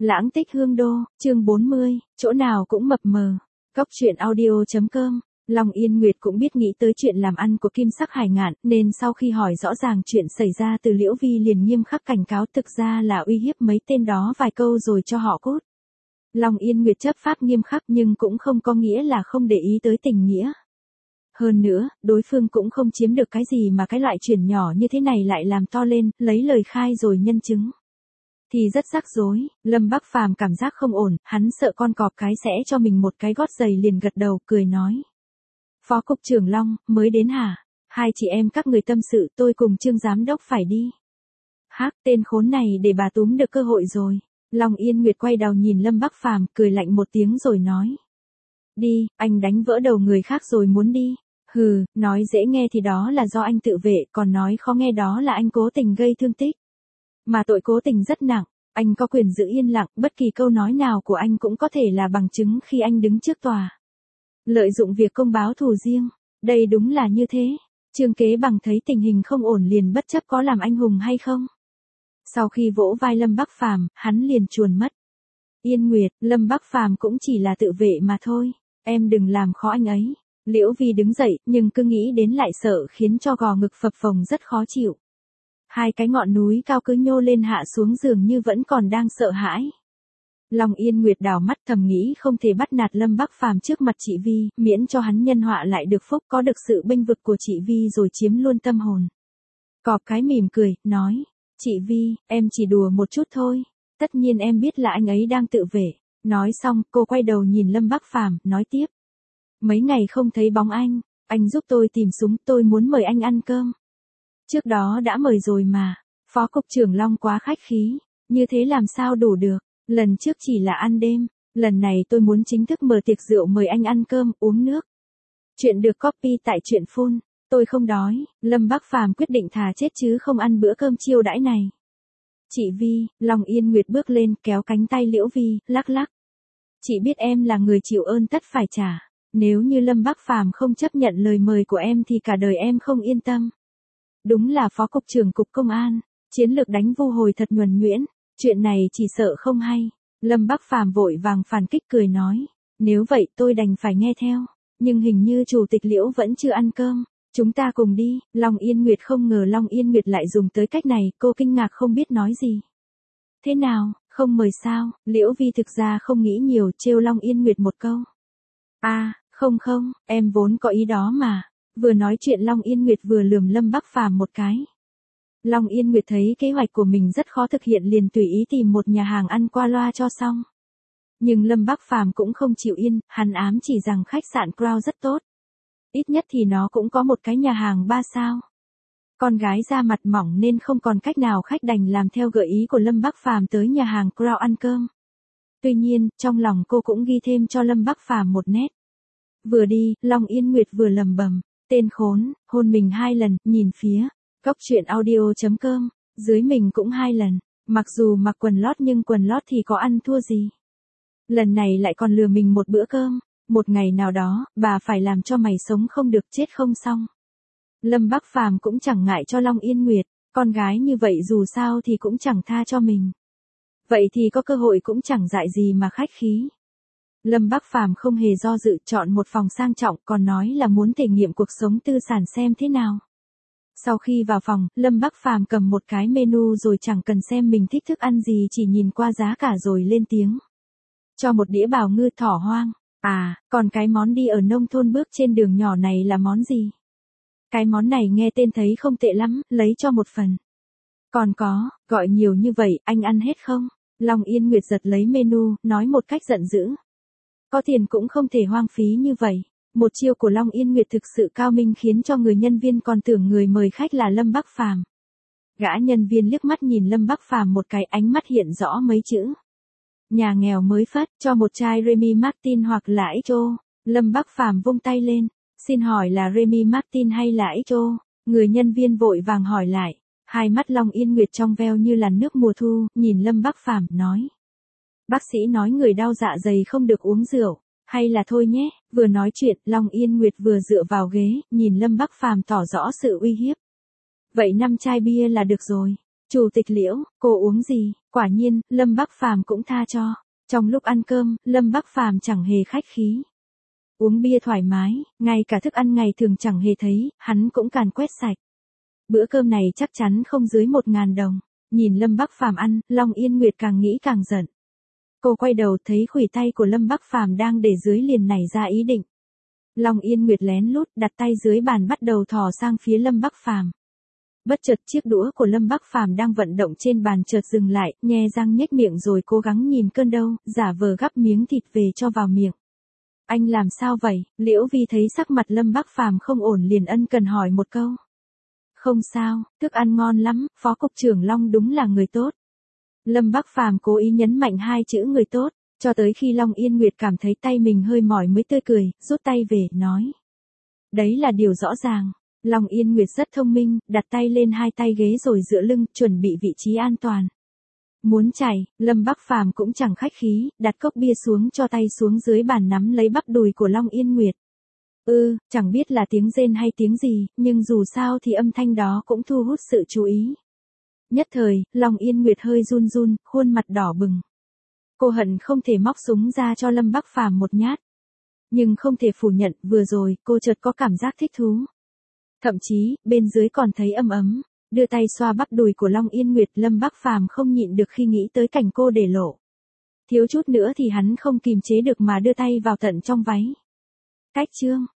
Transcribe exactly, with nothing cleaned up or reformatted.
Lãng tích hương đô, chương bốn mươi, chỗ nào cũng mập mờ. Cóc truyện audio chấm com. Long Yên Nguyệt cũng biết nghĩ tới chuyện làm ăn của Kim Sắc Hải Ngạn, nên sau khi hỏi rõ ràng chuyện xảy ra từ Liễu Vi liền nghiêm khắc cảnh cáo, thực ra là uy hiếp mấy tên đó vài câu rồi cho họ cút. Long Yên Nguyệt chấp pháp nghiêm khắc nhưng cũng không có nghĩa là không để ý tới tình nghĩa. Hơn nữa, đối phương cũng không chiếm được cái gì mà cái loại chuyện nhỏ như thế này lại làm to lên, lấy lời khai rồi nhân chứng. Thì rất rắc rối. Lâm Bắc Phàm cảm giác không ổn, hắn sợ con cọp cái sẽ cho mình một cái gót giày liền gật đầu, cười nói. Phó cục trưởng Long, mới đến hả? Hai chị em các người tâm sự, tôi cùng Trương giám đốc phải đi. Hác, tên khốn này để bà túm được cơ hội rồi. Long Yên Nguyệt quay đầu nhìn Lâm Bắc Phàm, cười lạnh một tiếng rồi nói. Đi, anh đánh vỡ đầu người khác rồi muốn đi. Hừ, nói dễ nghe thì đó là do anh tự vệ, còn nói khó nghe đó là anh cố tình gây thương tích. Mà tội cố tình rất nặng, anh có quyền giữ yên lặng, bất kỳ câu nói nào của anh cũng có thể là bằng chứng khi anh đứng trước tòa. Lợi dụng việc công báo thù riêng, đây đúng là như thế. Trương Kế Bằng thấy tình hình không ổn liền bất chấp có làm anh hùng hay không. Sau khi vỗ vai Lâm Bắc Phàm, hắn liền chuồn mất. Yên Nguyệt, Lâm Bắc Phàm cũng chỉ là tự vệ mà thôi, em đừng làm khó anh ấy. Liễu Vi đứng dậy, nhưng cứ nghĩ đến lại sợ khiến cho gò ngực phập phồng rất khó chịu. Hai cái ngọn núi cao cứ nhô lên hạ xuống dường như vẫn còn đang sợ hãi. Long Yên Nguyệt đảo mắt thầm nghĩ không thể bắt nạt Lâm Bắc Phàm trước mặt chị Vi, miễn cho hắn nhân họa lại được phúc, có được sự bênh vực của chị Vi rồi chiếm luôn tâm hồn. Cọp cái mỉm cười, nói, chị Vi, em chỉ đùa một chút thôi, tất nhiên em biết là anh ấy đang tự vệ. Nói xong, cô quay đầu nhìn Lâm Bắc Phàm, nói tiếp. Mấy ngày không thấy bóng anh, anh giúp tôi tìm súng, tôi muốn mời anh ăn cơm. Trước đó đã mời rồi mà, Phó Cục trưởng Long quá khách khí, như thế làm sao đủ được, lần trước chỉ là ăn đêm, lần này tôi muốn chính thức mở tiệc rượu mời anh ăn cơm, uống nước. Chuyện được copy tại truyện phun, tôi không đói, Lâm Bắc Phàm quyết định thà chết chứ không ăn bữa cơm chiêu đãi này. Chị Vi, Long Yên Nguyệt bước lên kéo cánh tay Liễu Vi, lắc lắc. Chị biết em là người chịu ơn tất phải trả, nếu như Lâm Bắc Phàm không chấp nhận lời mời của em thì cả đời em không yên tâm. Đúng là Phó Cục trưởng Cục Công an, chiến lược đánh vu hồi thật nhuần nhuyễn, chuyện này chỉ sợ không hay. Lâm Bắc Phàm vội vàng phản kích cười nói, nếu vậy tôi đành phải nghe theo, nhưng hình như Chủ tịch Liễu vẫn chưa ăn cơm, chúng ta cùng đi. Long Yên Nguyệt không ngờ Long Yên Nguyệt lại dùng tới cách này, cô kinh ngạc không biết nói gì. Thế nào, không mời sao? Liễu Vi thực ra không nghĩ nhiều, trêu Long Yên Nguyệt một câu. À, không không, em vốn có ý đó mà. Vừa nói chuyện Long Yên Nguyệt vừa lườm Lâm Bắc Phàm một cái. Long Yên Nguyệt thấy kế hoạch của mình rất khó thực hiện liền tùy ý tìm một nhà hàng ăn qua loa cho xong. Nhưng Lâm Bắc Phàm cũng không chịu yên, hắn ám chỉ rằng khách sạn Crown rất tốt. Ít nhất thì nó cũng có một cái nhà hàng ba sao. Con gái da mặt mỏng nên không còn cách nào, khách đành làm theo gợi ý của Lâm Bắc Phàm tới nhà hàng Crown ăn cơm. Tuy nhiên, trong lòng cô cũng ghi thêm cho Lâm Bắc Phàm một nét. Vừa đi, Long Yên Nguyệt vừa lầm bầm. Tên khốn, hôn mình hai lần, nhìn phía, cóc truyện audio chấm com, dưới mình cũng hai lần, mặc dù mặc quần lót nhưng quần lót thì có ăn thua gì. Lần này lại còn lừa mình một bữa cơm, một ngày nào đó, bà phải làm cho mày sống không được chết không xong. Lâm Bắc Phàm cũng chẳng ngại cho Long Yên Nguyệt, con gái như vậy dù sao thì cũng chẳng tha cho mình. Vậy thì có cơ hội cũng chẳng dại gì mà khách khí. Lâm Bắc Phàm không hề do dự chọn một phòng sang trọng, còn nói là muốn thể nghiệm cuộc sống tư sản xem thế nào. Sau khi vào phòng, Lâm Bắc Phàm cầm một cái menu rồi chẳng cần xem mình thích thức ăn gì, chỉ nhìn qua giá cả rồi lên tiếng. Cho một đĩa bào ngư thỏ hoang. À, còn cái món đi ở nông thôn bước trên đường nhỏ này là món gì? Cái món này nghe tên thấy không tệ lắm, lấy cho một phần. Còn có, gọi nhiều như vậy, anh ăn hết không? Long Yên Nguyệt giật lấy menu, nói một cách giận dữ. Có tiền cũng không thể hoang phí như vậy. Một chiêu của Long Yên Nguyệt thực sự cao minh khiến cho người nhân viên còn tưởng người mời khách là Lâm Bắc Phàm. Gã nhân viên liếc mắt nhìn Lâm Bắc Phàm một cái, ánh mắt hiện rõ mấy chữ. Nhà nghèo mới phát, cho một chai Remy Martin hoặc là Xo. Lâm Bắc Phàm vung tay lên. Xin hỏi là Remy Martin hay là Xo? Người nhân viên vội vàng hỏi lại. Hai mắt Long Yên Nguyệt trong veo như làn nước mùa thu, nhìn Lâm Bắc Phàm nói. Bác sĩ nói người đau dạ dày không được uống rượu, hay là thôi nhé. Vừa nói chuyện, Long Yên Nguyệt vừa dựa vào ghế, nhìn Lâm Bắc Phàm tỏ rõ sự uy hiếp. Vậy năm chai bia là được rồi. Chủ tịch Liễu, cô uống gì? Quả nhiên, Lâm Bắc Phàm cũng tha cho. Trong lúc ăn cơm, Lâm Bắc Phàm chẳng hề khách khí. Uống bia thoải mái, ngay cả thức ăn ngày thường chẳng hề thấy, hắn cũng càn quét sạch. Bữa cơm này chắc chắn không dưới một ngàn đồng. Nhìn Lâm Bắc Phàm ăn, Long Yên Nguyệt càng nghĩ càng giận. Cô quay đầu thấy khuỷu tay của Lâm Bắc Phàm đang để dưới liền nảy ra ý định. Long Yên Nguyệt lén lút đặt tay dưới bàn bắt đầu thò sang phía Lâm Bắc Phàm. Bất chợt chiếc đũa của Lâm Bắc Phàm đang vận động trên bàn chợt dừng lại, nhe răng nhếch miệng rồi cố gắng nhìn cơn đau, giả vờ gắp miếng thịt về cho vào miệng. Anh làm sao vậy? Liễu Vi thấy sắc mặt Lâm Bắc Phàm không ổn liền ân cần hỏi một câu. Không sao, thức ăn ngon lắm, Phó Cục trưởng Long đúng là người tốt. Lâm Bắc Phàm cố ý nhấn mạnh hai chữ người tốt, cho tới khi Long Yên Nguyệt cảm thấy tay mình hơi mỏi mới tươi cười, rút tay về, nói. Đấy là điều rõ ràng. Long Yên Nguyệt rất thông minh, đặt tay lên hai tay ghế rồi dựa lưng, chuẩn bị vị trí an toàn. Muốn chảy, Lâm Bắc Phàm cũng chẳng khách khí, đặt cốc bia xuống cho tay xuống dưới bàn nắm lấy bắp đùi của Long Yên Nguyệt. Ừ, chẳng biết là tiếng rên hay tiếng gì, nhưng dù sao thì âm thanh đó cũng thu hút sự chú ý. Nhất thời, Long Yên Nguyệt hơi run run, khuôn mặt đỏ bừng. Cô hận không thể móc súng ra cho Lâm Bắc Phàm một nhát. Nhưng không thể phủ nhận, vừa rồi, cô chợt có cảm giác thích thú. Thậm chí, bên dưới còn thấy ấm ấm, đưa tay xoa bắp đùi của Long Yên Nguyệt, Lâm Bắc Phàm không nhịn được khi nghĩ tới cảnh cô để lộ. Thiếu chút nữa thì hắn không kìm chế được mà đưa tay vào tận trong váy. Cách chương